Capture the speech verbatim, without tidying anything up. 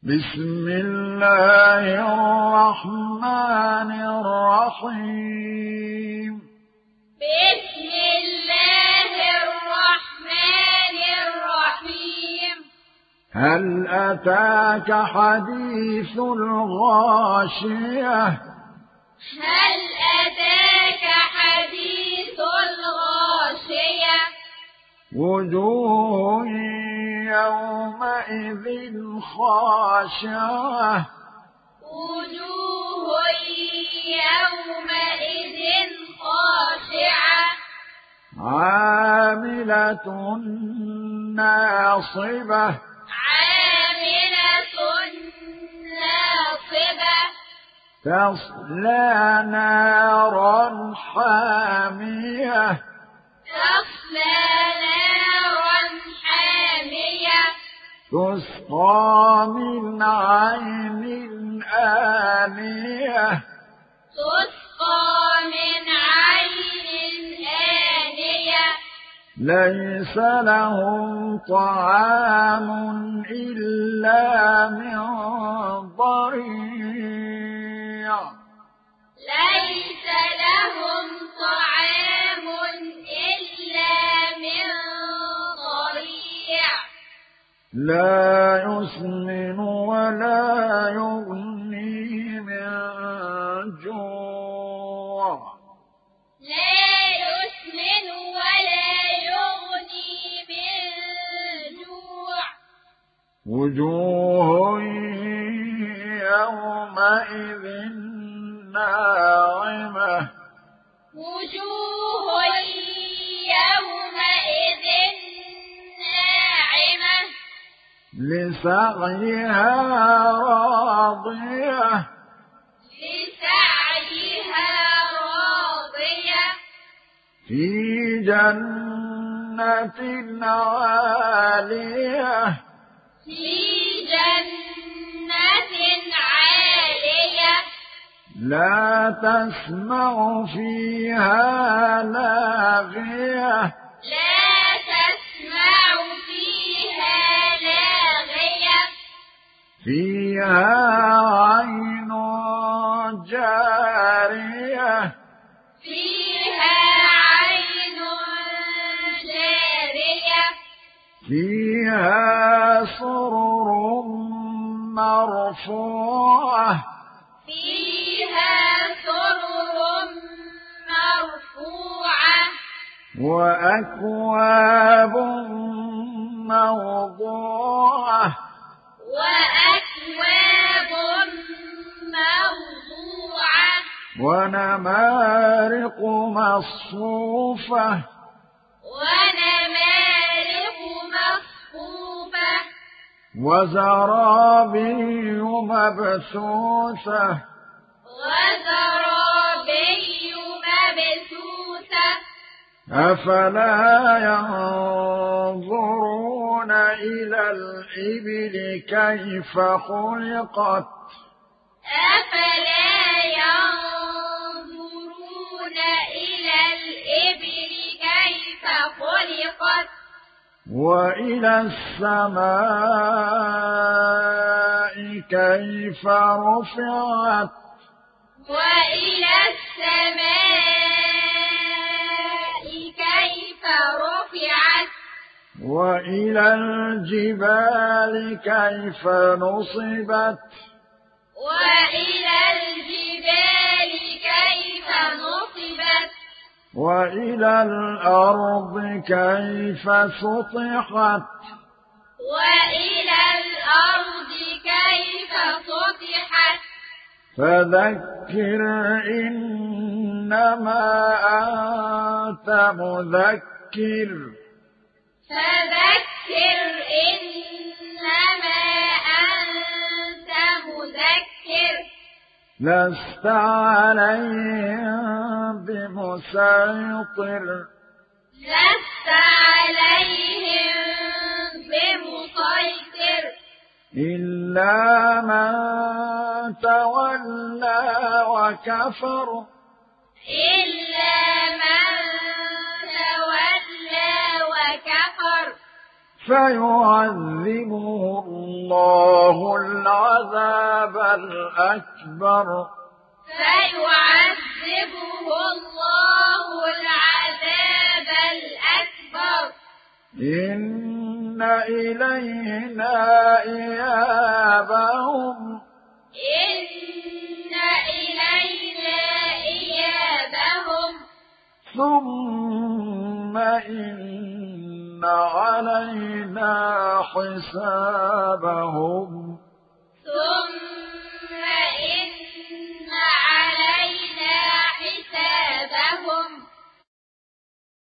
بسم الله الرحمن الرحيم بسم الله الرحمن الرحيم هل أتاك حديث الغاشية هل أتاك حديث الغاشية وجوه يومئذ خاشعة وجوه يومئذ خاشعة عاملة ناصبة عاملة ناصبة تصلى نارا حامية تصلى نارا حامية تسقى من عين آنية تسقى من عين آنية ليس لهم طعام إلا من ضريع ليس لهم طعام إلا من ضريع لا يسمن ولا يغني من جوع لا يسمن ولا يغني من جوع وجوه يومئذ ناعمة وجوه يومئذ ناعمة لسعيها راضية لسعيها راضية في جنة عالية في جنة عالية لا تسمع فيها لاغية لا تسمع فيها لاغية فيها عين جارية فيها عين جارية فيها سرر مرفوعة فيها سرر مرفوعة وأكواب موضوعة وأكواب موضوعة ونمارق مصفوفة ونمارق مصفوفة وزرابي مبثوثة وزرابي مبثوثة أفلا ينظرون إلى الإبل كيف خلقت أفلا ينظرون إلى الإبل كيف خلقت وإلى السماء كيف رفعت وإلى السماء كيف رفعت وإلى الجبال كيف نصبت وإلى الجبال كيف نصبت وإلى الأرض كيف سطحت وإلى الأرض كيف سطحت فذكر إنما أنت مذكر فذكر إنما أنت مذكر لست عليهم بمسيطر لست عليهم بمسيطر إلا من تولى وكفر إلا من تولى وكفر فيعذبه الله العذاب الأكبر فيعذبه الله العذاب الأكبر إن إلينا إيابهم إن إلينا إيابهم ثم إن علينا حسابهم